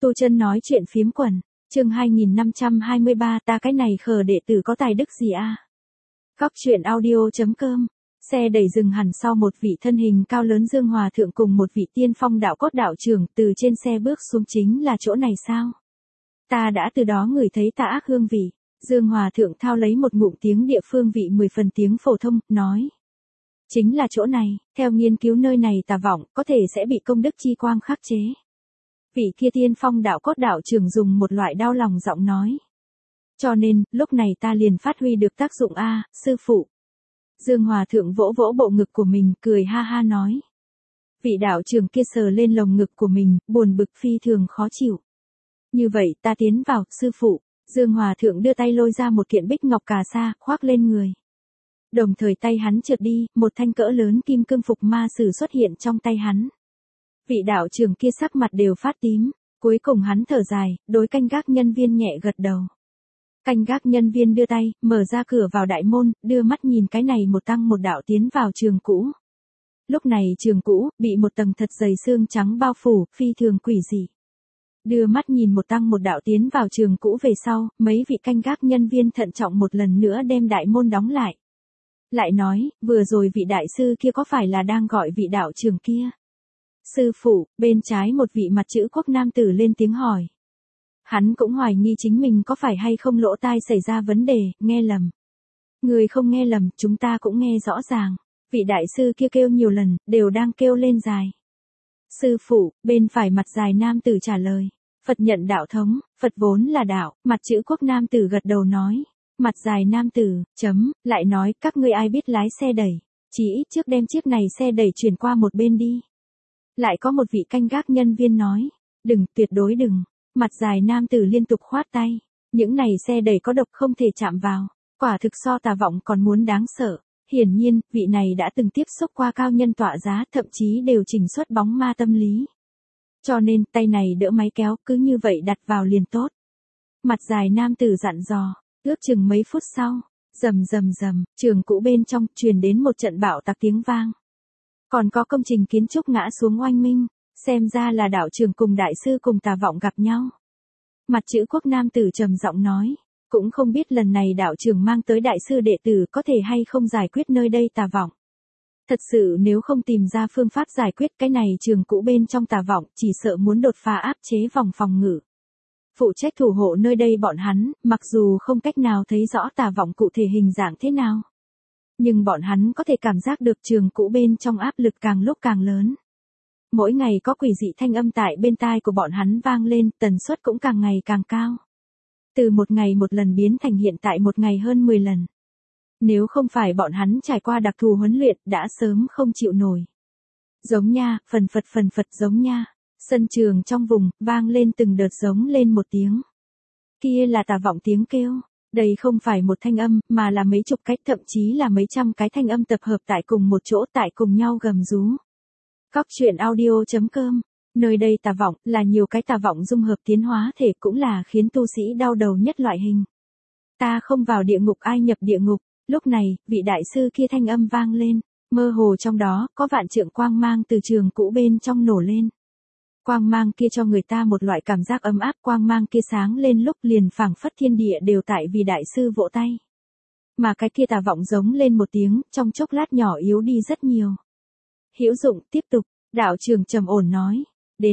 Tu Chân nói chuyện phiếm quần, chương 2523 ta cái này khờ đệ tử có tài đức gì a? Góc truyện audio.com. Xe đẩy dừng hẳn sau một vị thân hình cao lớn Dương Hòa Thượng cùng một vị tiên phong đạo cốt đạo trưởng từ trên xe bước xuống. Chính là chỗ này sao? Ta đã từ đó ngửi thấy tà ác hương vị. Dương Hòa Thượng thao lấy một ngụm tiếng địa phương vị 10 phần tiếng phổ thông, nói. Chính là chỗ này, theo nghiên cứu nơi này tà vọng có thể sẽ bị công đức chi quang khắc chế. Vị kia tiên phong đạo cốt đạo trưởng dùng một loại đau lòng giọng nói. Cho nên, lúc này ta liền phát huy được tác dụng a, sư phụ. Dương Hòa Thượng vỗ vỗ bộ ngực của mình, cười ha ha nói. Vị đạo trưởng kia sờ lên lồng ngực của mình, buồn bực phi thường khó chịu. Như vậy ta tiến vào, sư phụ. Dương Hòa Thượng đưa tay lôi ra một kiện bích ngọc cà sa, khoác lên người. Đồng thời tay hắn trượt đi, một thanh cỡ lớn kim cương phục ma sử xuất hiện trong tay hắn. Vị đạo trưởng kia sắc mặt đều phát tím, cuối cùng hắn thở dài, đối canh gác nhân viên nhẹ gật đầu. Canh gác nhân viên đưa tay, mở ra cửa vào đại môn, đưa mắt nhìn cái này một tăng một đạo tiến vào trường cũ. Lúc này trường cũ, bị một tầng thật dày xương trắng bao phủ, phi thường quỷ dị. Đưa mắt nhìn một tăng một đạo tiến vào trường cũ về sau, mấy vị canh gác nhân viên thận trọng một lần nữa đem đại môn đóng lại. Lại nói, vừa rồi vị đại sư kia có phải là đang gọi vị đạo trưởng kia? Sư phụ, bên trái một vị mặt chữ quốc nam tử lên tiếng hỏi. Hắn cũng hoài nghi chính mình có phải hay không lỗ tai xảy ra vấn đề, nghe lầm. Người không nghe lầm, chúng ta cũng nghe rõ ràng. Vị đại sư kia kêu nhiều lần, đều đang kêu lên dài. Sư phụ, bên phải mặt dài nam tử trả lời. Phật nhận đạo thống, Phật vốn là đạo, mặt chữ quốc nam tử gật đầu nói. Mặt dài nam tử, lại nói các ngươi ai biết lái xe đẩy. Chỉ ít trước đem chiếc này xe đẩy chuyển qua một bên đi. Lại có một vị canh gác nhân viên nói. Đừng, tuyệt đối đừng. Mặt dài nam tử liên tục khoát tay. Những này xe đẩy có độc không thể chạm vào. Quả thực so tà vọng còn muốn đáng sợ. Hiển nhiên, vị này đã từng tiếp xúc qua cao nhân tọa giá, thậm chí đều chỉnh xuất bóng ma tâm lý. Cho nên, tay này đỡ máy kéo, cứ như vậy đặt vào liền tốt. Mặt dài nam tử dặn dò, ước chừng mấy phút sau, rầm, trường cũ bên trong, truyền đến một trận bạo tạc tiếng vang. Còn có công trình kiến trúc ngã xuống oanh minh, xem ra là đạo trưởng cùng đại sư cùng tà vọng gặp nhau. Mặt chữ quốc nam tử trầm giọng nói, cũng không biết lần này đạo trưởng mang tới đại sư đệ tử có thể hay không giải quyết nơi đây tà vọng. Thật sự nếu không tìm ra phương pháp giải quyết cái này trường cũ bên trong tà vọng, chỉ sợ muốn đột phá áp chế vòng phòng ngự. Phụ trách thủ hộ nơi đây bọn hắn, mặc dù không cách nào thấy rõ tà vọng cụ thể hình dạng thế nào. Nhưng bọn hắn có thể cảm giác được trường cũ bên trong áp lực càng lúc càng lớn. Mỗi ngày có quỷ dị thanh âm tại bên tai của bọn hắn vang lên, tần suất cũng càng ngày càng cao. Từ một ngày một lần biến thành hiện tại một ngày hơn 10 lần. Nếu không phải bọn hắn trải qua đặc thù huấn luyện đã sớm không chịu nổi. Giống nha, phần phật giống nha. Sân trường trong vùng, vang lên từng đợt giống lên một tiếng. Kia là tà vọng tiếng kêu. Đây không phải một thanh âm, mà là mấy chục cái, thậm chí là mấy trăm cái thanh âm tập hợp tại cùng một chỗ, tại cùng nhau gầm rú. Góc truyện audio.com. Nơi đây tà vọng, là nhiều cái tà vọng dung hợp tiến hóa thể, cũng là khiến tu sĩ đau đầu nhất loại hình. Ta không vào địa ngục ai nhập địa ngục. Lúc này, vị đại sư kia thanh âm vang lên, mơ hồ trong đó, có vạn trượng quang mang từ trường cũ bên trong nổ lên. Quang mang kia cho người ta một loại cảm giác ấm áp, quang mang kia sáng lên lúc liền phảng phất thiên địa đều tại vì đại sư vỗ tay. Mà cái kia tà vọng giống lên một tiếng, trong chốc lát nhỏ yếu đi rất nhiều. Hữu dụng, tiếp tục, đạo trưởng trầm ổn nói,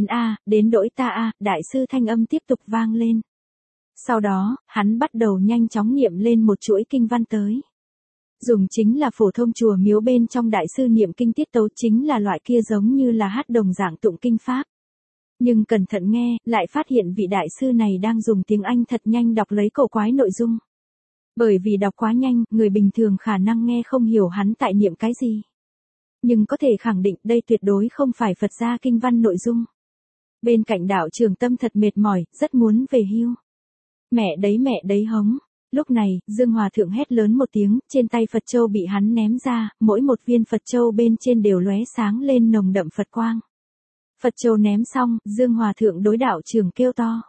đến đỗi ta đại sư thanh âm tiếp tục vang lên. Sau đó, hắn bắt đầu nhanh chóng niệm lên một chuỗi kinh văn tới. Dùng chính là phổ thông chùa miếu bên trong đại sư niệm kinh tiết tấu, chính là loại kia giống như là hát đồng dạng tụng kinh pháp. Nhưng cẩn thận nghe, lại phát hiện vị đại sư này đang dùng tiếng Anh thật nhanh đọc lấy cổ quái nội dung. Bởi vì đọc quá nhanh, người bình thường khả năng nghe không hiểu hắn tại niệm cái gì. Nhưng có thể khẳng định đây tuyệt đối không phải Phật gia kinh văn nội dung. Bên cạnh đạo trưởng tâm thật mệt mỏi, rất muốn về hưu. Mẹ đấy hống. Lúc này, Dương Hòa Thượng hét lớn một tiếng, trên tay Phật Châu bị hắn ném ra, mỗi một viên Phật Châu bên trên đều lóe sáng lên nồng đậm Phật quang. Phật Châu ném xong, Dương Hòa Thượng đối đạo trưởng kêu to.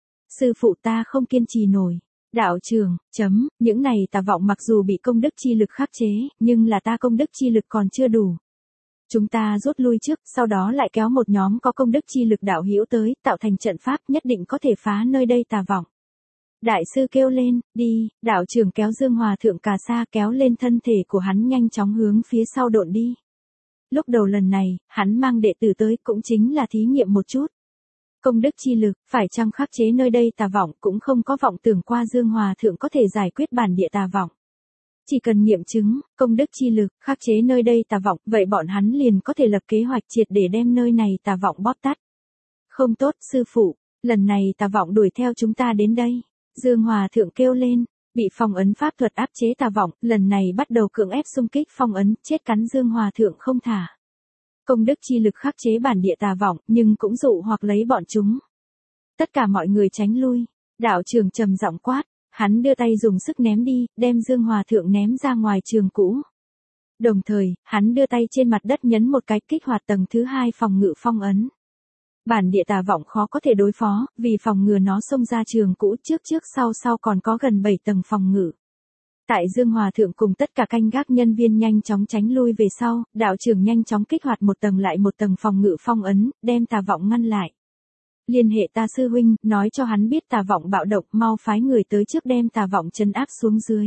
Sư phụ ta không kiên trì nổi. Đạo trưởng, những này tà vọng mặc dù bị công đức chi lực khắc chế, nhưng là ta công đức chi lực còn chưa đủ. Chúng ta rút lui trước, sau đó lại kéo một nhóm có công đức chi lực đạo hữu tới, tạo thành trận pháp nhất định có thể phá nơi đây tà vọng. Đại sư kêu lên, đi, đạo trưởng kéo Dương Hòa Thượng Cà Sa kéo lên thân thể của hắn nhanh chóng hướng phía sau độn đi. Lúc đầu lần này, hắn mang đệ tử tới cũng chính là thí nghiệm một chút. Công đức chi lực, phải chăng khắc chế nơi đây tà vọng cũng không có vọng tưởng qua Dương Hòa Thượng có thể giải quyết bản địa tà vọng. Chỉ cần nghiệm chứng, công đức chi lực, khắc chế nơi đây tà vọng, vậy bọn hắn liền có thể lập kế hoạch triệt để đem nơi này tà vọng bóp tắt. Không tốt, sư phụ, lần này tà vọng đuổi theo chúng ta đến đây. Dương Hòa Thượng kêu lên, bị phong ấn pháp thuật áp chế tà vọng, lần này bắt đầu cưỡng ép xung kích phong ấn, chết cắn Dương Hòa Thượng không thả. Công đức chi lực khắc chế bản địa tà vọng, nhưng cũng dụ hoặc lấy bọn chúng. Tất cả mọi người tránh lui, đạo trưởng trầm giọng quát, hắn đưa tay dùng sức ném đi, đem Dương Hòa Thượng ném ra ngoài trường cũ. Đồng thời, hắn đưa tay trên mặt đất nhấn một cái kích hoạt tầng thứ 2 phòng ngự phong ấn. Bản địa tà vọng khó có thể đối phó, vì phòng ngừa nó xông ra trường cũ trước sau còn có gần 7 tầng phòng ngự. Tại Dương Hòa Thượng cùng tất cả canh gác nhân viên nhanh chóng tránh lui về sau, đạo trưởng nhanh chóng kích hoạt một tầng lại một tầng phòng ngự phong ấn, đem tà vọng ngăn lại. Liên hệ ta sư huynh, nói cho hắn biết tà vọng bạo động, mau phái người tới trước đem tà vọng trấn áp xuống dưới.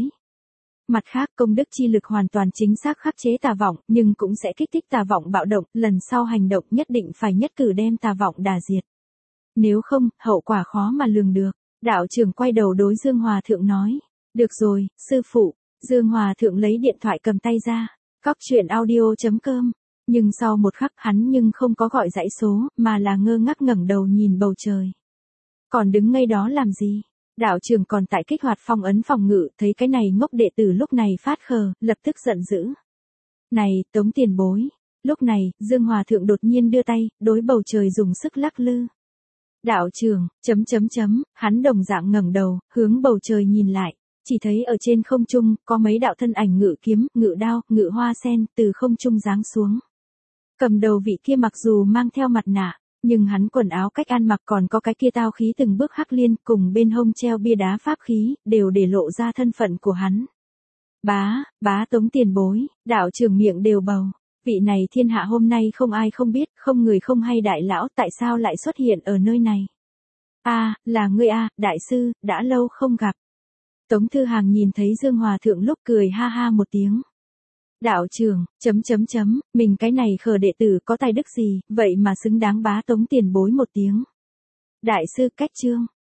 Mặt khác, công đức chi lực hoàn toàn chính xác khắc chế tà vọng, nhưng cũng sẽ kích thích tà vọng bạo động, lần sau hành động nhất định phải nhất cử đem tà vọng đả diệt. Nếu không, hậu quả khó mà lường được. Đạo trưởng quay đầu đối Dương Hòa Thượng nói. Được rồi, sư phụ. Dương Hòa Thượng lấy điện thoại cầm tay ra. Cóc truyện audio.com. Nhưng sau một khắc hắn nhưng không có gọi dãy số, mà là ngơ ngác ngẩng đầu nhìn bầu trời. Còn đứng ngây đó làm gì? Đạo trưởng còn tại kích hoạt phong ấn phòng ngự, thấy cái này ngốc đệ tử lúc này phát khờ, lập tức giận dữ. Này, Tống tiền bối. Lúc này, Dương Hòa Thượng đột nhiên đưa tay, đối bầu trời dùng sức lắc lư. Đạo trưởng, hắn đồng dạng ngẩng đầu, hướng bầu trời nhìn lại. Chỉ thấy ở trên không trung, có mấy đạo thân ảnh ngự kiếm, ngự đao, ngự hoa sen, từ không trung giáng xuống. Cầm đầu vị kia mặc dù mang theo mặt nạ, nhưng hắn quần áo cách ăn mặc còn có cái kia tao khí từng bước hắc liên, cùng bên hông treo bia đá pháp khí, đều để lộ ra thân phận của hắn. Bá Tống tiền bối, đạo trưởng miệng đều bầu. Vị này thiên hạ hôm nay không ai không biết, không người không hay đại lão, tại sao lại xuất hiện ở nơi này? Là ngươi đại sư, đã lâu không gặp. Tống Thư Hàng nhìn thấy Dương Hòa Thượng lúc cười ha ha một tiếng. Đạo trưởng, mình cái này khờ đệ tử có tài đức gì, vậy mà xứng đáng bá Tống tiền bối một tiếng. Đại sư cách chương.